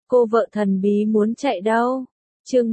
Cô vợ thần bí muốn chạy đâu? Chương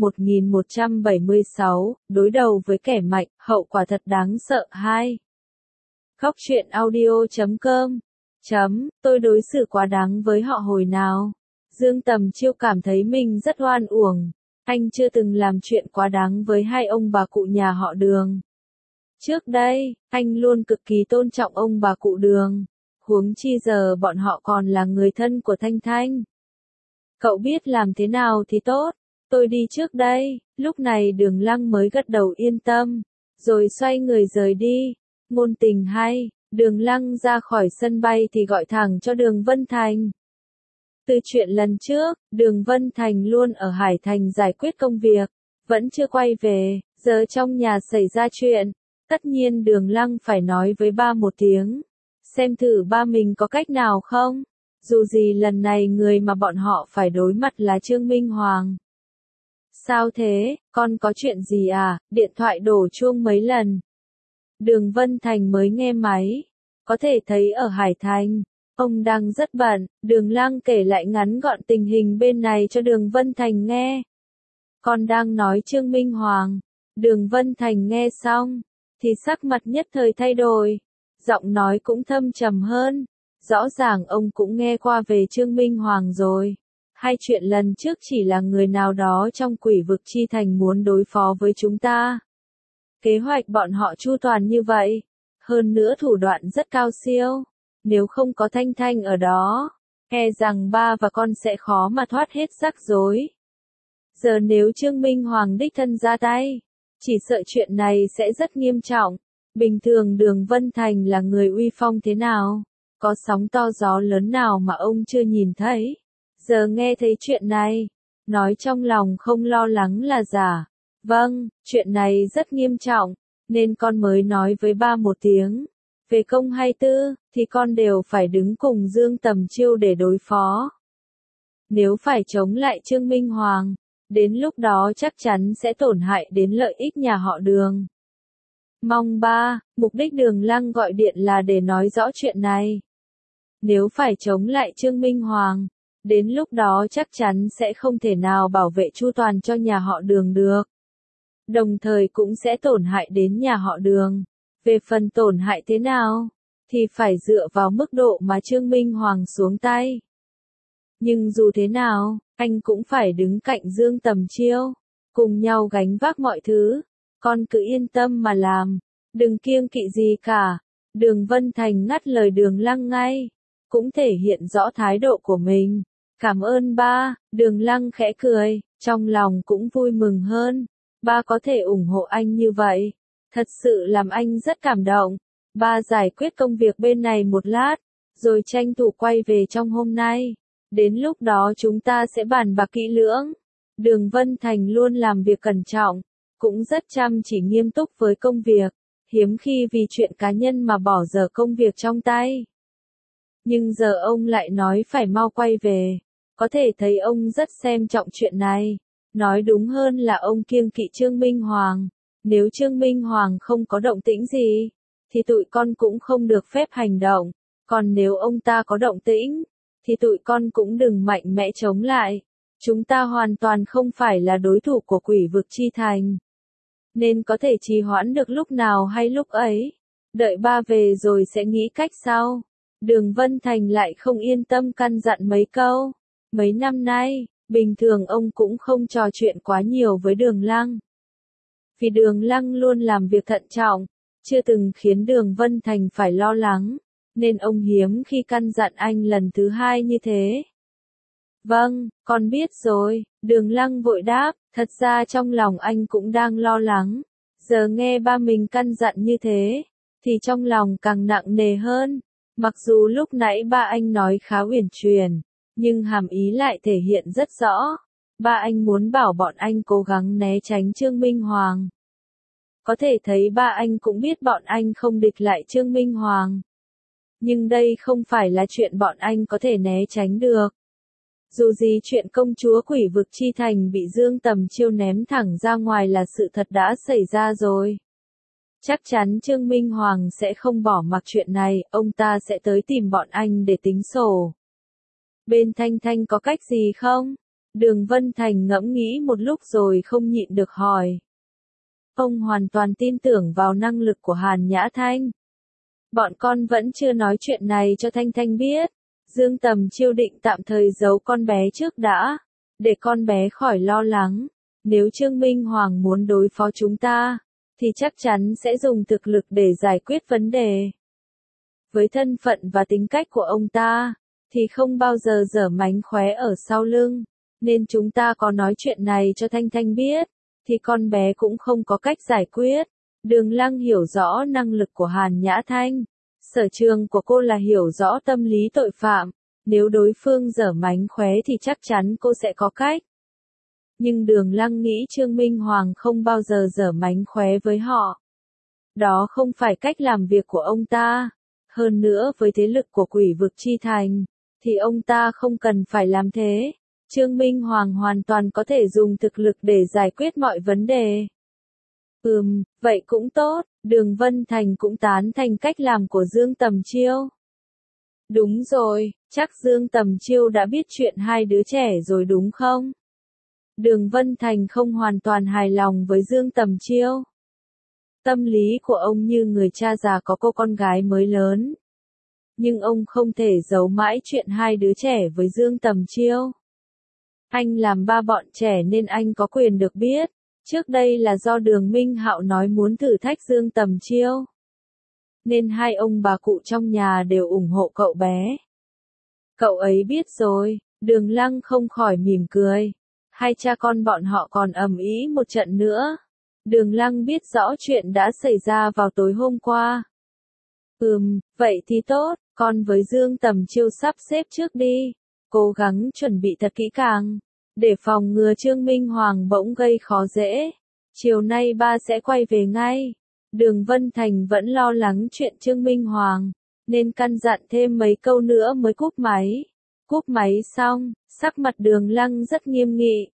1176, đối đầu với kẻ mạnh, hậu quả thật đáng sợ 2. Khóc chuyện audio.com Tôi đối xử quá đáng với họ hồi nào? Dương Tầm Chiêu cảm thấy mình rất oan uổng. Anh chưa từng làm chuyện quá đáng với hai ông bà cụ nhà họ Đường. Trước đây, anh luôn cực kỳ tôn trọng ông bà cụ Đường. Huống chi giờ bọn họ còn là người thân của Thanh Thanh. Cậu biết làm thế nào thì tốt. Tôi đi trước đây. Lúc này Đường Lăng mới gật đầu yên tâm. Rồi xoay người rời đi. Ngôn tình hay. Đường Lăng ra khỏi sân bay thì gọi thẳng cho Đường Vân Thành. Từ chuyện lần trước, Đường Vân Thành luôn ở Hải Thành giải quyết công việc. Vẫn chưa quay về. Giờ trong nhà xảy ra chuyện. Tất nhiên Đường Lăng phải nói với ba một tiếng. Xem thử ba mình có cách nào không? Dù gì lần này người mà bọn họ phải đối mặt là Trương Minh Hoàng. Sao thế, con có chuyện gì à? Điện thoại đổ chuông mấy lần. Đường Vân Thành mới nghe máy. Có thể thấy ở Hải Thành, ông đang rất bận. Đường Lăng kể lại ngắn gọn tình hình bên này cho Đường Vân Thành nghe. Con đang nói Trương Minh Hoàng. Đường Vân Thành nghe xong, thì sắc mặt nhất thời thay đổi. Giọng nói cũng thâm trầm hơn. Rõ ràng ông cũng nghe qua về Trương Minh Hoàng rồi. Hai chuyện lần trước chỉ là người nào đó trong Quỷ Vực Chi Thành muốn đối phó với chúng ta. Kế hoạch bọn họ chu toàn như vậy. Hơn nữa thủ đoạn rất cao siêu. Nếu không có Thanh Thanh ở đó, e rằng ba và con sẽ khó mà thoát hết rắc rối. Giờ nếu Trương Minh Hoàng đích thân ra tay, chỉ sợ chuyện này sẽ rất nghiêm trọng. Bình thường Đường Vân Thành là người uy phong thế nào? Có sóng to gió lớn nào mà ông chưa nhìn thấy? Giờ nghe thấy chuyện này, nói trong lòng không lo lắng là giả. Vâng, chuyện này rất nghiêm trọng, nên con mới nói với ba một tiếng. Về công hay tư, thì con đều phải đứng cùng Dương Tầm Chiêu để đối phó. Nếu phải chống lại Trương Minh Hoàng, đến lúc đó chắc chắn sẽ tổn hại đến lợi ích nhà họ Đường. Mong ba, mục đích Đường Lăng gọi điện là để nói rõ chuyện này. Nếu phải chống lại Trương Minh Hoàng, đến lúc đó chắc chắn sẽ không thể nào bảo vệ chu toàn cho nhà họ Đường được. Đồng thời cũng sẽ tổn hại đến nhà họ Đường. Về phần tổn hại thế nào, thì phải dựa vào mức độ mà Trương Minh Hoàng xuống tay. Nhưng dù thế nào, anh cũng phải đứng cạnh Dương Tầm Chiêu, cùng nhau gánh vác mọi thứ. Con cứ yên tâm mà làm, đừng kiêng kỵ gì cả. Đường Vân Thành ngắt lời Đường Lăng ngay, cũng thể hiện rõ thái độ của mình. Cảm ơn ba. Đường Lăng khẽ cười, trong lòng cũng vui mừng hơn. Ba có thể ủng hộ anh như vậy, thật sự làm anh rất cảm động. Ba giải quyết công việc bên này một lát, rồi tranh thủ quay về trong hôm nay. Đến lúc đó chúng ta sẽ bàn bạc kỹ lưỡng. Đường Vân Thành luôn làm việc cẩn trọng, cũng rất chăm chỉ nghiêm túc với công việc, hiếm khi vì chuyện cá nhân mà bỏ dở công việc trong tay. Nhưng giờ ông lại nói phải mau quay về, có thể thấy ông rất xem trọng chuyện này. Nói đúng hơn là ông kiêng kỵ Trương Minh Hoàng. Nếu Trương Minh Hoàng không có động tĩnh gì, thì tụi con cũng không được phép hành động. Còn nếu ông ta có động tĩnh, thì tụi con cũng đừng mạnh mẽ chống lại. Chúng ta hoàn toàn không phải là đối thủ của Quỷ Vực Chi Thành, nên có thể trì hoãn được lúc nào hay lúc ấy. Đợi ba về rồi sẽ nghĩ cách sau. Đường Vân Thành lại không yên tâm căn dặn mấy câu. Mấy năm nay, bình thường ông cũng không trò chuyện quá nhiều với Đường Lăng. Vì Đường Lăng luôn làm việc thận trọng, chưa từng khiến Đường Vân Thành phải lo lắng, nên ông hiếm khi căn dặn anh lần thứ hai như thế. Vâng, con biết rồi. Đường Lăng vội đáp, thật ra trong lòng anh cũng đang lo lắng. Giờ nghe ba mình căn dặn như thế, thì trong lòng càng nặng nề hơn. Mặc dù lúc nãy ba anh nói khá uyển chuyển, nhưng hàm ý lại thể hiện rất rõ. Ba anh muốn bảo bọn anh cố gắng né tránh Trương Minh Hoàng. Có thể thấy ba anh cũng biết bọn anh không địch lại Trương Minh Hoàng. Nhưng đây không phải là chuyện bọn anh có thể né tránh được. Dù gì chuyện công chúa Quỷ Vực Chi Thành bị Dương Tầm Chiêu ném thẳng ra ngoài là sự thật đã xảy ra rồi. Chắc chắn Trương Minh Hoàng sẽ không bỏ mặc chuyện này, ông ta sẽ tới tìm bọn anh để tính sổ. Bên Thanh Thanh có cách gì không? Đường Vân Thành ngẫm nghĩ một lúc rồi không nhịn được hỏi. Ông hoàn toàn tin tưởng vào năng lực của Hàn Nhã Thanh. Bọn con vẫn chưa nói chuyện này cho Thanh Thanh biết. Dương Tầm Chiêu định tạm thời giấu con bé trước đã, để con bé khỏi lo lắng. Nếu Trương Minh Hoàng muốn đối phó chúng ta, thì chắc chắn sẽ dùng thực lực để giải quyết vấn đề. Với thân phận và tính cách của ông ta, thì không bao giờ giở mánh khóe ở sau lưng, nên chúng ta có nói chuyện này cho Thanh Thanh biết, thì con bé cũng không có cách giải quyết. Đường Lăng hiểu rõ năng lực của Hàn Nhã Thanh. Sở trường của cô là hiểu rõ tâm lý tội phạm, nếu đối phương giở mánh khóe thì chắc chắn cô sẽ có cách. Nhưng Đường Lăng nghĩ Trương Minh Hoàng không bao giờ giở mánh khóe với họ. Đó không phải cách làm việc của ông ta. Hơn nữa với thế lực của Quỷ Vực Chi Thành, thì ông ta không cần phải làm thế. Trương Minh Hoàng hoàn toàn có thể dùng thực lực để giải quyết mọi vấn đề. Vậy cũng tốt, Đường Vân Thành cũng tán thành cách làm của Dương Tầm Chiêu. Đúng rồi, chắc Dương Tầm Chiêu đã biết chuyện hai đứa trẻ rồi đúng không? Đường Vân Thành không hoàn toàn hài lòng với Dương Tầm Chiêu. Tâm lý của ông như người cha già có cô con gái mới lớn. Nhưng ông không thể giấu mãi chuyện hai đứa trẻ với Dương Tầm Chiêu. Anh làm ba bọn trẻ nên anh có quyền được biết. Trước đây là do Đường Minh Hạo nói muốn thử thách Dương Tầm Chiêu, nên hai ông bà cụ trong nhà đều ủng hộ cậu bé. Cậu ấy biết rồi, Đường Lăng không khỏi mỉm cười. Hai cha con bọn họ còn ầm ĩ một trận nữa. Đường Lăng biết rõ chuyện đã xảy ra vào tối hôm qua. Vậy thì tốt, con với Dương Tầm Chiêu sắp xếp trước đi. Cố gắng chuẩn bị thật kỹ càng, để phòng ngừa Trương Minh Hoàng bỗng gây khó dễ. Chiều nay ba sẽ quay về ngay. Đường Vân Thành vẫn lo lắng chuyện Trương Minh Hoàng, nên căn dặn thêm mấy câu nữa mới cúp máy. Cúp máy xong, sắc mặt Đường Lăng rất nghiêm nghị.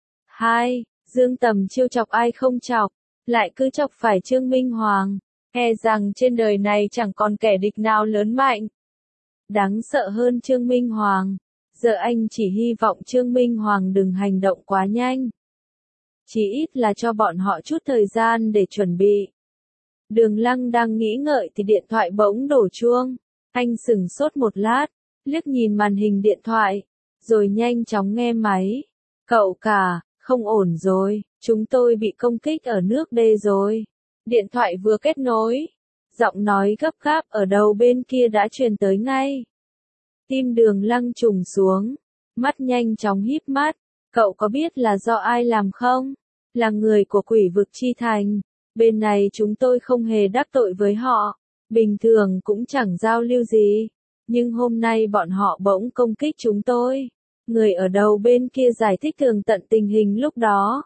Dương Tầm Chiêu chọc ai không chọc, lại cứ chọc phải Trương Minh Hoàng. E rằng trên đời này chẳng còn kẻ địch nào lớn mạnh, đáng sợ hơn Trương Minh Hoàng. Giờ anh chỉ hy vọng Trương Minh Hoàng đừng hành động quá nhanh. Chỉ ít là cho bọn họ chút thời gian để chuẩn bị. Đường Lăng đang nghĩ ngợi thì điện thoại bỗng đổ chuông. Anh sửng sốt một lát, liếc nhìn màn hình điện thoại, rồi nhanh chóng nghe máy. Cậu cả, không ổn rồi, chúng tôi bị công kích ở nước đê rồi. Điện thoại vừa kết nối, giọng nói gấp gáp ở đầu bên kia đã truyền tới ngay. Tim Đường Lăng trùng xuống, mắt nhanh chóng híp mắt. Cậu có biết là do ai làm không? Là người của Quỷ Vực Chi Thành. Bên này chúng tôi không hề đắc tội với họ, bình thường cũng chẳng giao lưu gì. Nhưng hôm nay bọn họ bỗng công kích chúng tôi. Người ở đầu bên kia giải thích tường tận tình hình lúc đó.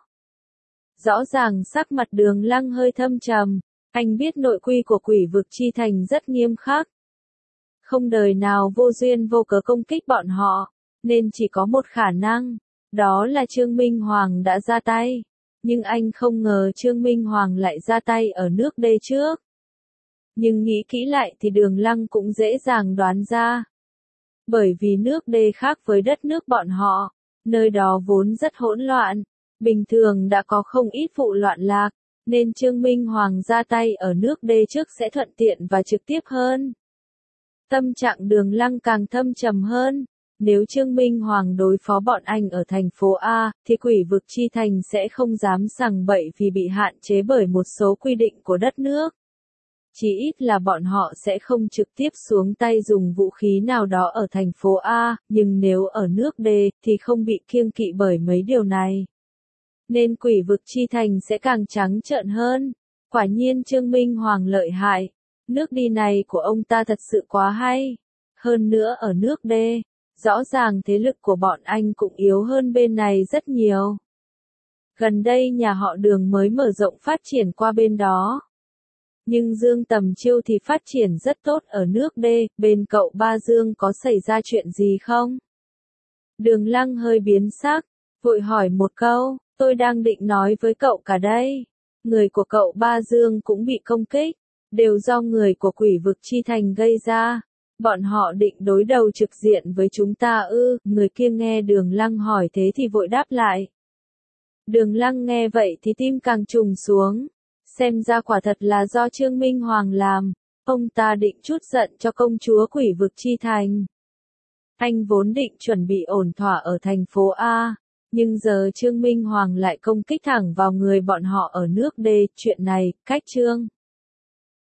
Rõ ràng sắc mặt Đường Lăng hơi thâm trầm. Anh biết nội quy của Quỷ Vực Chi Thành rất nghiêm khắc. Không đời nào vô duyên vô cớ công kích bọn họ, nên chỉ có một khả năng, đó là Trương Minh Hoàng đã ra tay. Nhưng anh không ngờ Trương Minh Hoàng lại ra tay ở nước đê trước. Nhưng nghĩ kỹ lại thì Đường Lăng cũng dễ dàng đoán ra. Bởi vì nước đê khác với đất nước bọn họ, nơi đó vốn rất hỗn loạn, bình thường đã có không ít vụ loạn lạc, nên Trương Minh Hoàng ra tay ở nước đê trước sẽ thuận tiện và trực tiếp hơn. Tâm trạng Đường Lăng càng thâm trầm hơn. Nếu Trương Minh Hoàng đối phó bọn anh ở thành phố A, thì Quỷ Vực Chi Thành sẽ không dám sằng bậy vì bị hạn chế bởi một số quy định của đất nước. Chỉ ít là bọn họ sẽ không trực tiếp xuống tay dùng vũ khí nào đó ở thành phố A, nhưng nếu ở nước D, thì không bị kiêng kỵ bởi mấy điều này. Nên Quỷ Vực Chi Thành sẽ càng trắng trợn hơn. Quả nhiên Trương Minh Hoàng lợi hại. Nước đi này của ông ta thật sự quá hay. Hơn nữa ở nước D, rõ ràng thế lực của bọn anh cũng yếu hơn bên này rất nhiều. Gần đây nhà họ Đường mới mở rộng phát triển qua bên đó. Nhưng Dương Tầm Chiêu thì phát triển rất tốt ở nước D, bên cậu ba Dương có xảy ra chuyện gì không? Đường Lăng hơi biến sắc, vội hỏi một câu, tôi đang định nói với cậu cả đây. Người của cậu ba Dương cũng bị công kích, đều do người của Quỷ Vực Chi Thành gây ra. Bọn họ định đối đầu trực diện với chúng ta ư? Người kia nghe Đường Lăng hỏi thế thì vội đáp lại. Đường Lăng nghe vậy thì tim càng trùng xuống. Xem ra quả thật là do Trương Minh Hoàng làm. Ông ta định trút giận cho công chúa Quỷ Vực Chi Thành. Anh vốn định chuẩn bị ổn thỏa ở thành phố A. Nhưng giờ Trương Minh Hoàng lại công kích thẳng vào người bọn họ ở nước D. Chuyện này, cách Trương